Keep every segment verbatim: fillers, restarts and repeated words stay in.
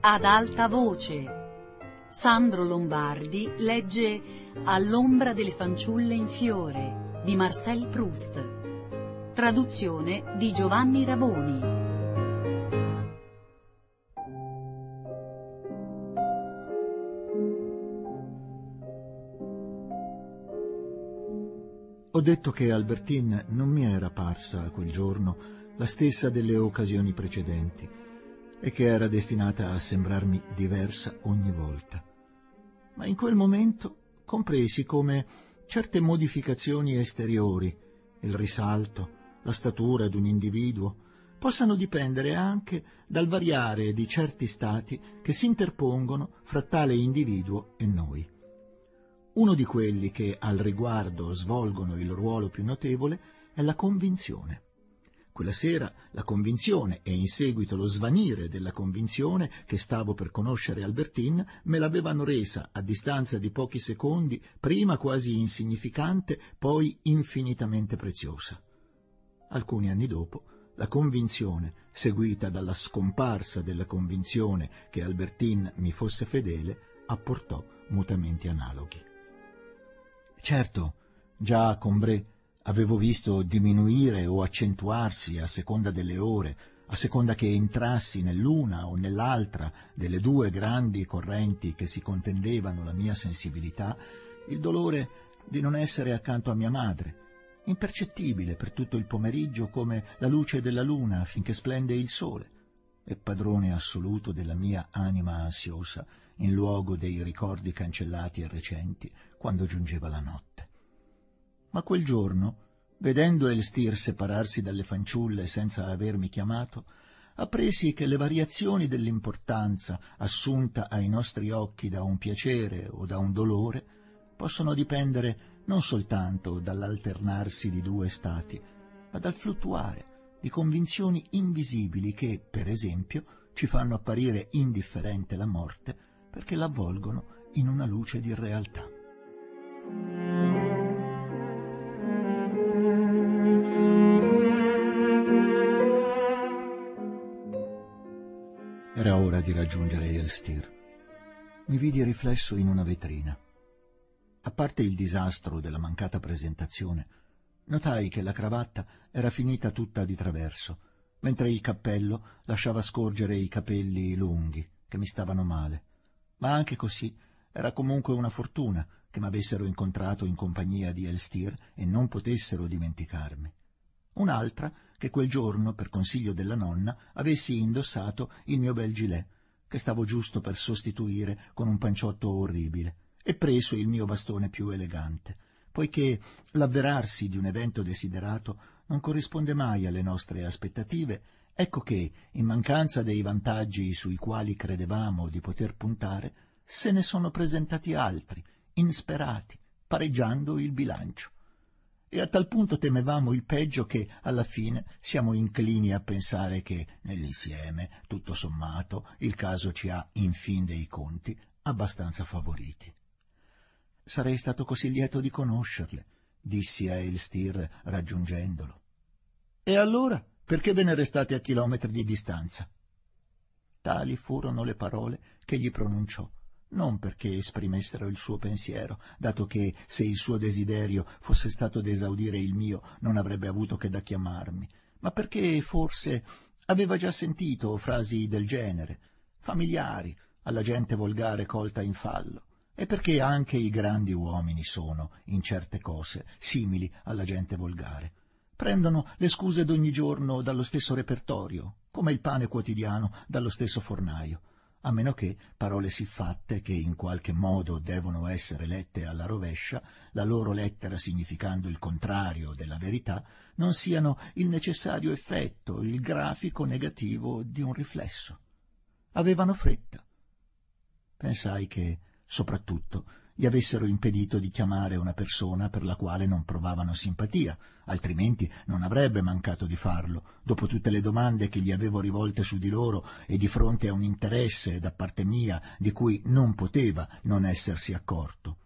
Ad alta voce. Sandro Lombardi legge All'ombra delle fanciulle in fiore di Marcel Proust. Traduzione di Giovanni Raboni. Ho detto che Albertine non mi era parsa quel giorno la stessa delle occasioni precedenti e che era destinata a sembrarmi diversa ogni volta. Ma in quel momento compresi come certe modificazioni esteriori, il risalto, la statura d'un individuo, possano dipendere anche dal variare di certi stati che si interpongono fra tale individuo e noi. Uno di quelli che al riguardo svolgono il ruolo più notevole è la convinzione. Quella sera la convinzione e in seguito lo svanire della convinzione che stavo per conoscere Albertine me l'avevano resa, a distanza di pochi secondi, prima quasi insignificante, poi infinitamente preziosa. Alcuni anni dopo, la convinzione, seguita dalla scomparsa della convinzione che Albertine mi fosse fedele, apportò mutamenti analoghi. Certo, già a Combray avevo visto diminuire o accentuarsi a seconda delle ore, a seconda che entrassi nell'una o nell'altra delle due grandi correnti che si contendevano la mia sensibilità, il dolore di non essere accanto a mia madre, impercettibile per tutto il pomeriggio come la luce della luna finché splende il sole, e padrone assoluto della mia anima ansiosa in luogo dei ricordi cancellati e recenti quando giungeva la notte. Ma quel giorno, vedendo Elstir separarsi dalle fanciulle senza avermi chiamato, appresi che le variazioni dell'importanza assunta ai nostri occhi da un piacere o da un dolore possono dipendere non soltanto dall'alternarsi di due stati, ma dal fluttuare di convinzioni invisibili che, per esempio, ci fanno apparire indifferente la morte perché l'avvolgono in una luce di realtà. Era ora di raggiungere Elstir. Mi vidi riflesso in una vetrina. A parte il disastro della mancata presentazione, notai che la cravatta era finita tutta di traverso, mentre il cappello lasciava scorgere i capelli lunghi, che mi stavano male. Ma anche così era comunque una fortuna che m'avessero incontrato in compagnia di Elstir e non potessero dimenticarmi. Un'altra che quel giorno, per consiglio della nonna, avessi indossato il mio bel gilet, che stavo giusto per sostituire con un panciotto orribile, e preso il mio bastone più elegante, poiché l'avverarsi di un evento desiderato non corrisponde mai alle nostre aspettative. Ecco che, in mancanza dei vantaggi sui quali credevamo di poter puntare, se ne sono presentati altri, insperati, pareggiando il bilancio. E a tal punto temevamo il peggio che, alla fine, siamo inclini a pensare che, nell'insieme, tutto sommato, il caso ci ha, in fin dei conti, abbastanza favoriti. «Sarei stato così lieto di conoscerle», dissi a Elstir raggiungendolo. «E allora, perché ve ne restate a chilometri di distanza?» Tali furono le parole che gli pronunciò, non perché esprimessero il suo pensiero, dato che, se il suo desiderio fosse stato d'esaudire il mio, non avrebbe avuto che da chiamarmi, ma perché, forse, aveva già sentito frasi del genere, familiari alla gente volgare colta in fallo, e perché anche i grandi uomini sono, in certe cose, simili alla gente volgare. Prendono le scuse d'ogni giorno dallo stesso repertorio, come il pane quotidiano dallo stesso fornaio, a meno che parole siffatte, che in qualche modo devono essere lette alla rovescia, la loro lettera significando il contrario della verità, non siano il necessario effetto, il grafico negativo di un riflesso. Avevano fretta. Pensai che, soprattutto, gli avessero impedito di chiamare una persona per la quale non provavano simpatia, altrimenti non avrebbe mancato di farlo, dopo tutte le domande che gli avevo rivolte su di loro e di fronte a un interesse da parte mia di cui non poteva non essersi accorto.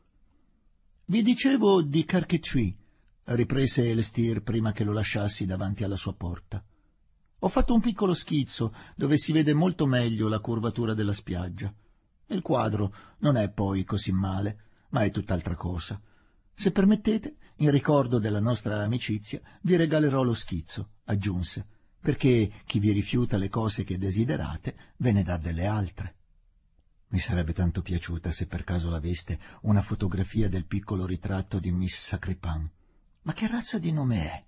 «Vi dicevo di Carquethuit», riprese Elstir prima che lo lasciassi davanti alla sua porta. Ho fatto un piccolo schizzo dove si vede molto meglio la curvatura della spiaggia. Il quadro non è poi così male, ma è tutt'altra cosa. Se permettete, in ricordo della nostra amicizia, vi regalerò lo schizzo, aggiunse, perché chi vi rifiuta le cose che desiderate ve ne dà delle altre. Mi sarebbe tanto piaciuta se per caso l'aveste una fotografia del piccolo ritratto di Miss Sacripant. Ma che razza di nome è?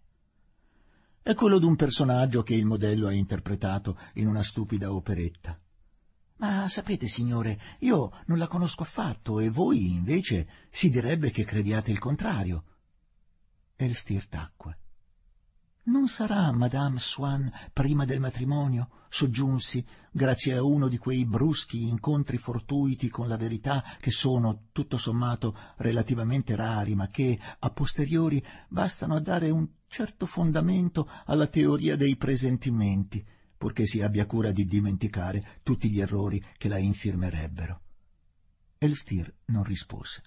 È quello d'un personaggio che il modello ha interpretato in una stupida operetta. Ma sapete, signore, io non la conosco affatto e voi, invece, si direbbe che crediate il contrario. Elstir tacque. Non sarà Madame Swann prima del matrimonio, soggiunsi, grazie a uno di quei bruschi incontri fortuiti con la verità che sono, tutto sommato, relativamente rari, ma che, a posteriori, bastano a dare un certo fondamento alla teoria dei presentimenti, purché si abbia cura di dimenticare tutti gli errori che la infirmerebbero. Elstir non rispose.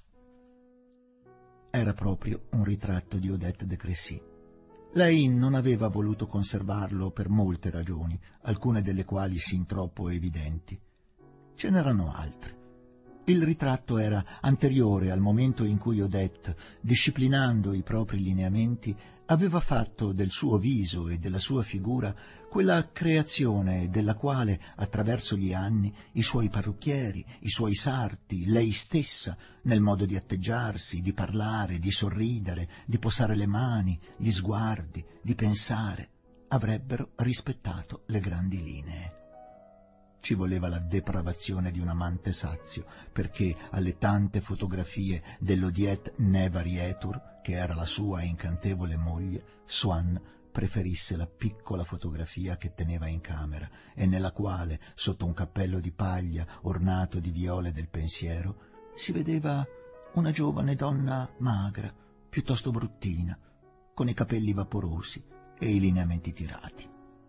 Era proprio un ritratto di Odette de Crécy. Lei non aveva voluto conservarlo per molte ragioni, alcune delle quali sin troppo evidenti. Ce n'erano altre. Il ritratto era anteriore al momento in cui Odette, disciplinando i propri lineamenti, aveva fatto del suo viso e della sua figura quella creazione della quale, attraverso gli anni, i suoi parrucchieri, i suoi sarti, lei stessa, nel modo di atteggiarsi, di parlare, di sorridere, di posare le mani, gli sguardi, di pensare, avrebbero rispettato le grandi linee. Ci voleva la depravazione di un amante sazio perché alle tante fotografie dell'Odiette ne varietur, che era la sua incantevole moglie, Swann preferisse la piccola fotografia che teneva in camera e nella quale, sotto un cappello di paglia ornato di viole del pensiero, si vedeva una giovane donna magra, piuttosto bruttina, con i capelli vaporosi e i lineamenti tirati.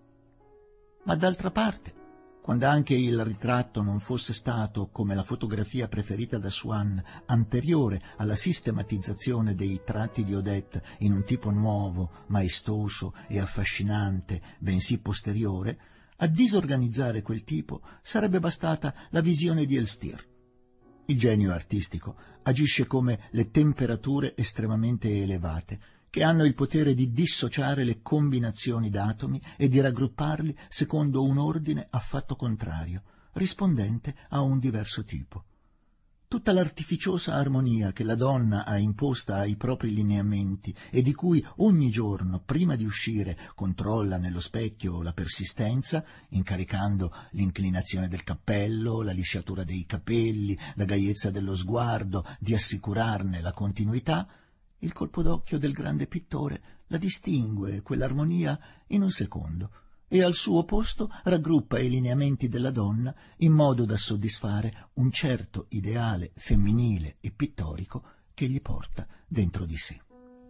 Ma d'altra parte, quando anche il ritratto non fosse stato, come la fotografia preferita da Swann, anteriore alla sistematizzazione dei tratti di Odette in un tipo nuovo, maestoso e affascinante, bensì posteriore, a disorganizzare quel tipo sarebbe bastata la visione di Elstir. Il genio artistico agisce come le temperature estremamente elevate, che hanno il potere di dissociare le combinazioni d'atomi e di raggrupparli secondo un ordine affatto contrario, rispondente a un diverso tipo. Tutta l'artificiosa armonia che la donna ha imposta ai propri lineamenti e di cui ogni giorno, prima di uscire, controlla nello specchio la persistenza, incaricando l'inclinazione del cappello, la lisciatura dei capelli, la gaiezza dello sguardo, di assicurarne la continuità, il colpo d'occhio del grande pittore la distingue, quell'armonia, in un secondo, e al suo posto raggruppa i lineamenti della donna in modo da soddisfare un certo ideale femminile e pittorico che gli porta dentro di sé.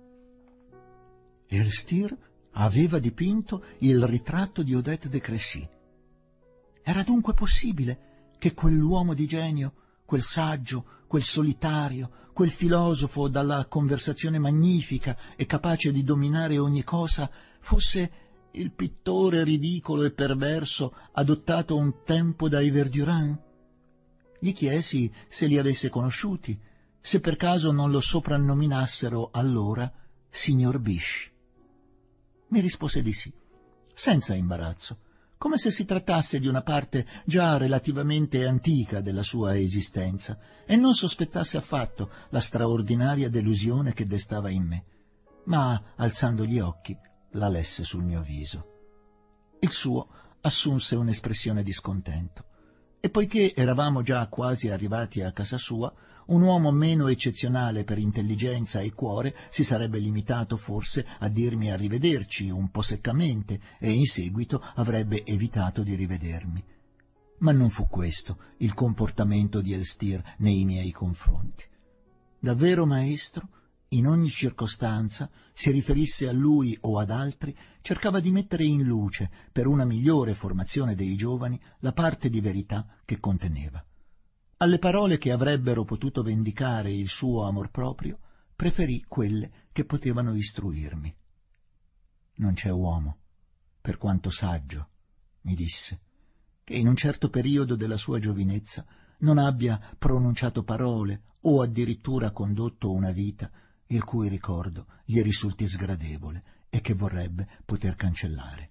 Elstir aveva dipinto il ritratto di Odette de Crécy. Era dunque possibile che quell'uomo di genio, quel saggio, quel solitario, quel filosofo dalla conversazione magnifica e capace di dominare ogni cosa, fosse il pittore ridicolo e perverso adottato un tempo dai Verdurins? Gli chiesi se li avesse conosciuti, se per caso non lo soprannominassero allora signor Biche. Mi rispose di sì, senza imbarazzo, come se si trattasse di una parte già relativamente antica della sua esistenza, e non sospettasse affatto la straordinaria delusione che destava in me, ma, alzando gli occhi, la lesse sul mio viso. Il suo assunse un'espressione di scontento, e poiché eravamo già quasi arrivati a casa sua, un uomo meno eccezionale per intelligenza e cuore si sarebbe limitato forse a dirmi arrivederci un po' seccamente e in seguito avrebbe evitato di rivedermi. Ma non fu questo il comportamento di Elstir nei miei confronti. Da vero maestro, in ogni circostanza, si riferisse a lui o ad altri, cercava di mettere in luce, per una migliore formazione dei giovani, la parte di verità che conteneva. Alle parole che avrebbero potuto vendicare il suo amor proprio, preferì quelle che potevano istruirmi. Non c'è uomo, per quanto saggio, mi disse, che in un certo periodo della sua giovinezza non abbia pronunciato parole o addirittura condotto una vita il cui ricordo gli risulti sgradevole e che vorrebbe poter cancellare.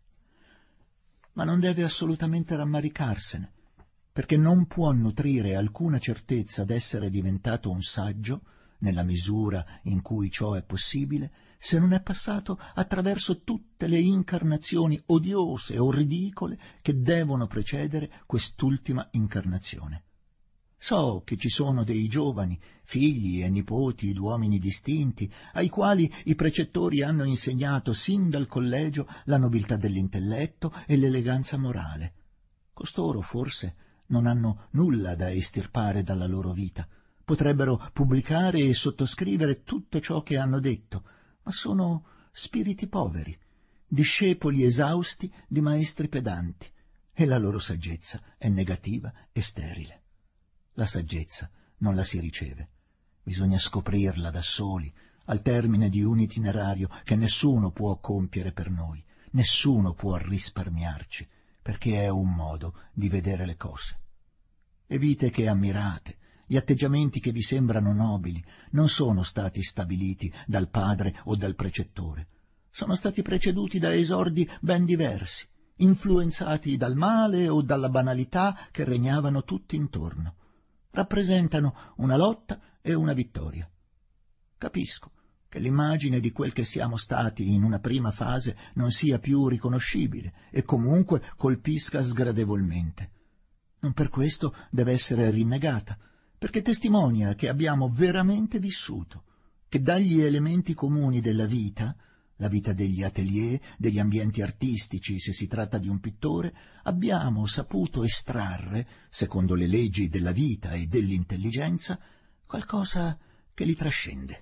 Ma non deve assolutamente rammaricarsene, perché non può nutrire alcuna certezza d'essere diventato un saggio, nella misura in cui ciò è possibile, se non è passato attraverso tutte le incarnazioni odiose o ridicole che devono precedere quest'ultima incarnazione. So che ci sono dei giovani, figli e nipoti d'uomini distinti, ai quali i precettori hanno insegnato sin dal collegio la nobiltà dell'intelletto e l'eleganza morale. Costoro, forse, non hanno nulla da estirpare dalla loro vita. Potrebbero pubblicare e sottoscrivere tutto ciò che hanno detto, ma sono spiriti poveri, discepoli esausti di maestri pedanti, e la loro saggezza è negativa e sterile. La saggezza non la si riceve, bisogna scoprirla da soli, al termine di un itinerario che nessuno può compiere per noi, nessuno può risparmiarci, perché è un modo di vedere le cose. Le vite che ammirate, gli atteggiamenti che vi sembrano nobili, non sono stati stabiliti dal padre o dal precettore, sono stati preceduti da esordi ben diversi, influenzati dal male o dalla banalità che regnavano tutti intorno. Rappresentano una lotta e una vittoria. Capisco che l'immagine di quel che siamo stati in una prima fase non sia più riconoscibile e comunque colpisca sgradevolmente. Non per questo deve essere rinnegata, perché testimonia che abbiamo veramente vissuto, che dagli elementi comuni della vita, la vita degli atelier, degli ambienti artistici, se si tratta di un pittore, abbiamo saputo estrarre, secondo le leggi della vita e dell'intelligenza, qualcosa che li trascende.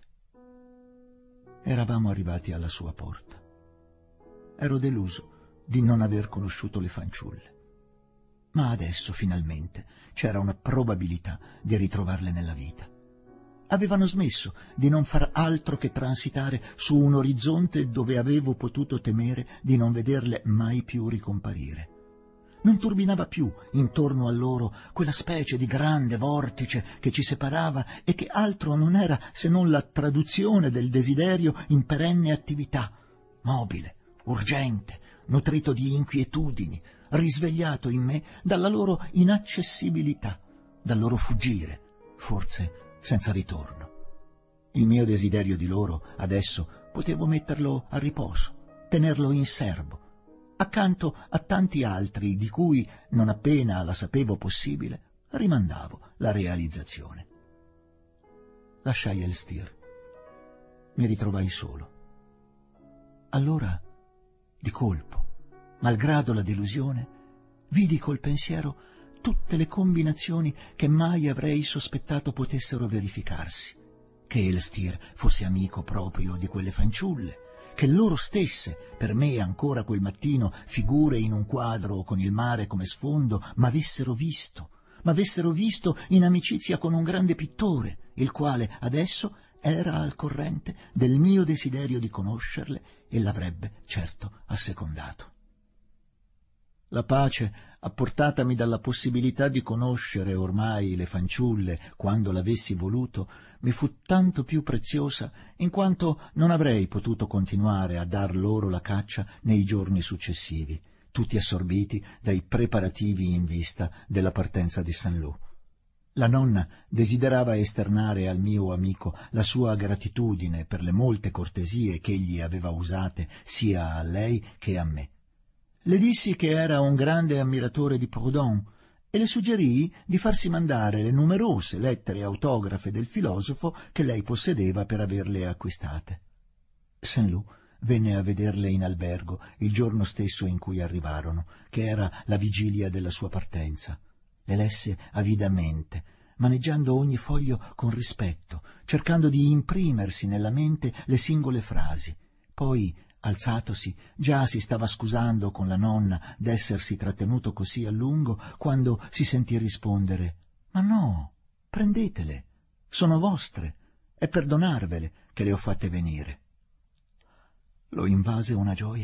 Eravamo arrivati alla sua porta. Ero deluso di non aver conosciuto le fanciulle, ma adesso finalmente c'era una probabilità di ritrovarle nella vita. Avevano smesso di non far altro che transitare su un orizzonte dove avevo potuto temere di non vederle mai più ricomparire. Non turbinava più intorno a loro quella specie di grande vortice che ci separava e che altro non era se non la traduzione del desiderio in perenne attività, mobile, urgente, nutrito di inquietudini, risvegliato in me dalla loro inaccessibilità, dal loro fuggire, forse senza ritorno. Il mio desiderio di loro, adesso, potevo metterlo a riposo, tenerlo in serbo, accanto a tanti altri di cui, non appena la sapevo possibile, rimandavo la realizzazione. Lasciai Elstir. Mi ritrovai solo. Allora, di colpo, malgrado la delusione, vidi col pensiero tutte le combinazioni che mai avrei sospettato potessero verificarsi, che Elstir fosse amico proprio di quelle fanciulle, che loro stesse, per me ancora quel mattino figure in un quadro con il mare come sfondo, m'avessero visto, m'avessero visto in amicizia con un grande pittore, il quale adesso era al corrente del mio desiderio di conoscerle e l'avrebbe certo assecondato. La pace, apportatami dalla possibilità di conoscere ormai le fanciulle quando l'avessi voluto, mi fu tanto più preziosa in quanto non avrei potuto continuare a dar loro la caccia nei giorni successivi, tutti assorbiti dai preparativi in vista della partenza di Saint-Lô. La nonna desiderava esternare al mio amico la sua gratitudine per le molte cortesie che egli aveva usate sia a lei che a me. Le dissi che era un grande ammiratore di Proudhon e le suggerii di farsi mandare le numerose lettere autografe del filosofo che lei possedeva per averle acquistate. Saint-Lô venne a vederle in albergo il giorno stesso in cui arrivarono, che era la vigilia della sua partenza. Le lesse avidamente, maneggiando ogni foglio con rispetto, cercando di imprimersi nella mente le singole frasi. Poi, alzatosi, già si stava scusando con la nonna d'essersi trattenuto così a lungo, quando si sentì rispondere: «Ma no, prendetele, sono vostre, è per donarvele che le ho fatte venire». Lo invase una gioia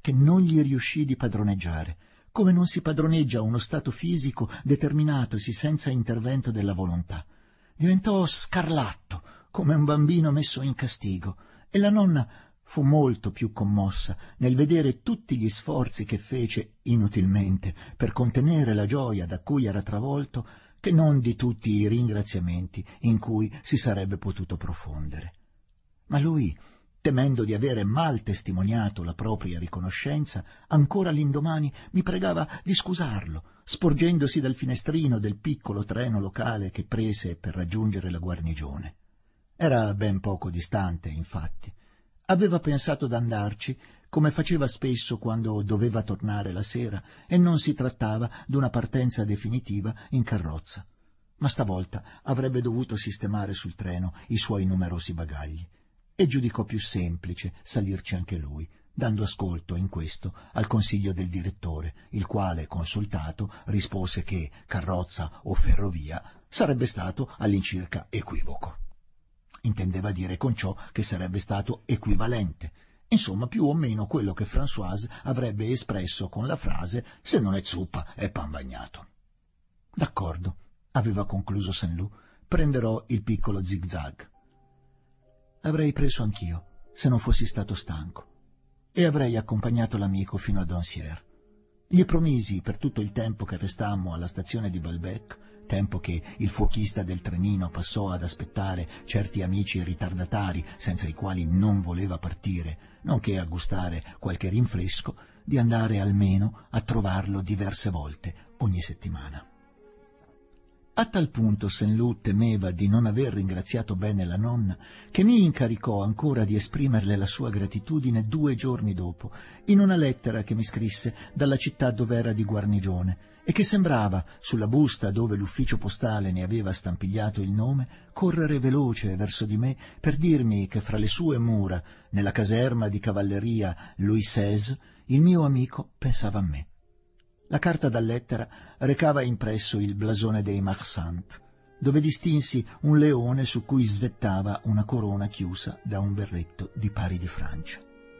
che non gli riuscì di padroneggiare, come non si padroneggia uno stato fisico determinatosi senza intervento della volontà. Diventò scarlatto, come un bambino messo in castigo, e la nonna fu molto più commossa nel vedere tutti gli sforzi che fece inutilmente per contenere la gioia da cui era travolto, che non di tutti i ringraziamenti in cui si sarebbe potuto profondere. Ma lui, temendo di avere mal testimoniato la propria riconoscenza, ancora l'indomani mi pregava di scusarlo, sporgendosi dal finestrino del piccolo treno locale che prese per raggiungere la guarnigione. Era ben poco distante, infatti. Aveva pensato d'andarci, come faceva spesso quando doveva tornare la sera, e non si trattava d'una partenza definitiva in carrozza. Ma stavolta avrebbe dovuto sistemare sul treno i suoi numerosi bagagli, e giudicò più semplice salirci anche lui, dando ascolto in questo al consiglio del direttore, il quale, consultato, rispose che carrozza o ferrovia sarebbe stato all'incirca equivoco. Intendeva dire con ciò che sarebbe stato equivalente, insomma più o meno quello che Françoise avrebbe espresso con la frase «se non è zuppa è pan bagnato». «D'accordo», aveva concluso Saint-Loup, «prenderò il piccolo zig-zag». Avrei preso anch'io, se non fossi stato stanco, e avrei accompagnato l'amico fino a Doncières. Gli promisi per tutto il tempo che restammo alla stazione di Balbec, tempo che il fuochista del trenino passò ad aspettare certi amici ritardatari senza i quali non voleva partire, nonché a gustare qualche rinfresco, di andare almeno a trovarlo diverse volte ogni settimana. A tal punto Saint-Loup temeva di non aver ringraziato bene la nonna che mi incaricò ancora di esprimerle la sua gratitudine due giorni dopo, in una lettera che mi scrisse dalla città dov'era di guarnigione e che sembrava, sulla busta dove l'ufficio postale ne aveva stampigliato il nome, correre veloce verso di me per dirmi che fra le sue mura, nella caserma di cavalleria Louis seize, il mio amico pensava a me. La carta da lettera recava impresso il blasone dei Marsant, dove distinsi un leone su cui svettava una corona chiusa da un berretto di pari di Francia.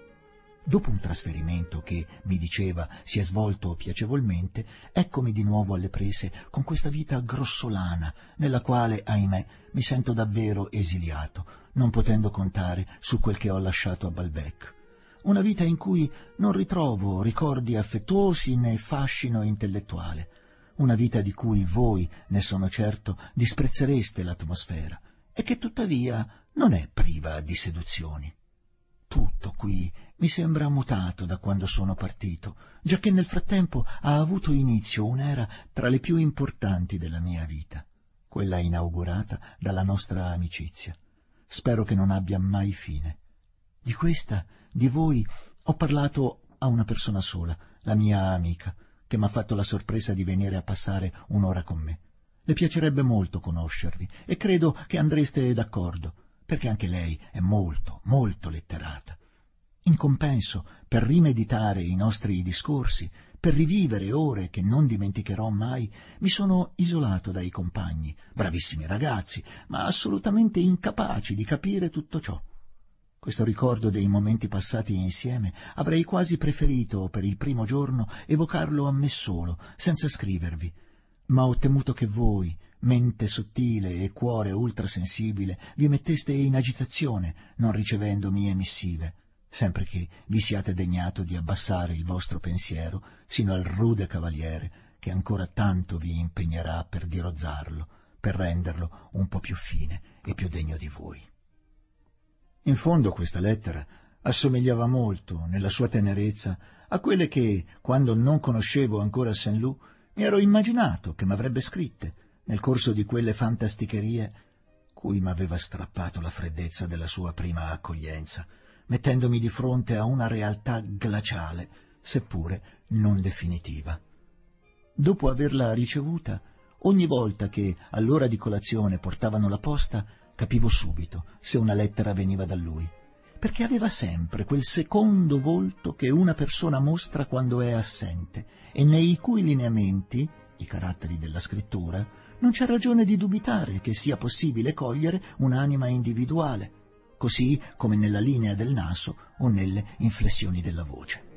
Dopo un trasferimento che, mi diceva, si è svolto piacevolmente, eccomi di nuovo alle prese con questa vita grossolana, nella quale, ahimè, mi sento davvero esiliato, non potendo contare su quel che ho lasciato a Balbec. Una vita in cui non ritrovo ricordi affettuosi né fascino intellettuale. Una vita di cui voi, ne sono certo, disprezzereste l'atmosfera e che tuttavia non è priva di seduzioni. Tutto qui mi sembra mutato da quando sono partito, giacché nel frattempo ha avuto inizio un'era tra le più importanti della mia vita, quella inaugurata dalla nostra amicizia. Spero che non abbia mai fine. Di questa, di voi, ho parlato a una persona sola, la mia amica, che m'ha fatto la sorpresa di venire a passare un'ora con me. Le piacerebbe molto conoscervi e credo che andreste d'accordo, perché anche lei è molto, molto letterata. In compenso, per rimeditare i nostri discorsi, per rivivere ore che non dimenticherò mai, mi sono isolato dai compagni, bravissimi ragazzi, ma assolutamente incapaci di capire tutto ciò. Questo ricordo dei momenti passati insieme avrei quasi preferito per il primo giorno evocarlo a me solo, senza scrivervi, ma ho temuto che voi, mente sottile e cuore ultrasensibile, vi metteste in agitazione non ricevendo mie missive, sempre che vi siate degnato di abbassare il vostro pensiero sino al rude cavaliere che ancora tanto vi impegnerà per dirozzarlo, per renderlo un po' più fine e più degno di voi. In fondo questa lettera assomigliava molto, nella sua tenerezza, a quelle che, quando non conoscevo ancora Saint-Loup, mi ero immaginato che m'avrebbe scritte nel corso di quelle fantasticherie cui m'aveva strappato la freddezza della sua prima accoglienza, mettendomi di fronte a una realtà glaciale, seppure non definitiva. Dopo averla ricevuta, ogni volta che all'ora di colazione portavano la posta, capivo subito se una lettera veniva da lui, perché aveva sempre quel secondo volto che una persona mostra quando è assente e nei cui lineamenti, i caratteri della scrittura, non c'è ragione di dubitare che sia possibile cogliere un'anima individuale, così come nella linea del naso o nelle inflessioni della voce.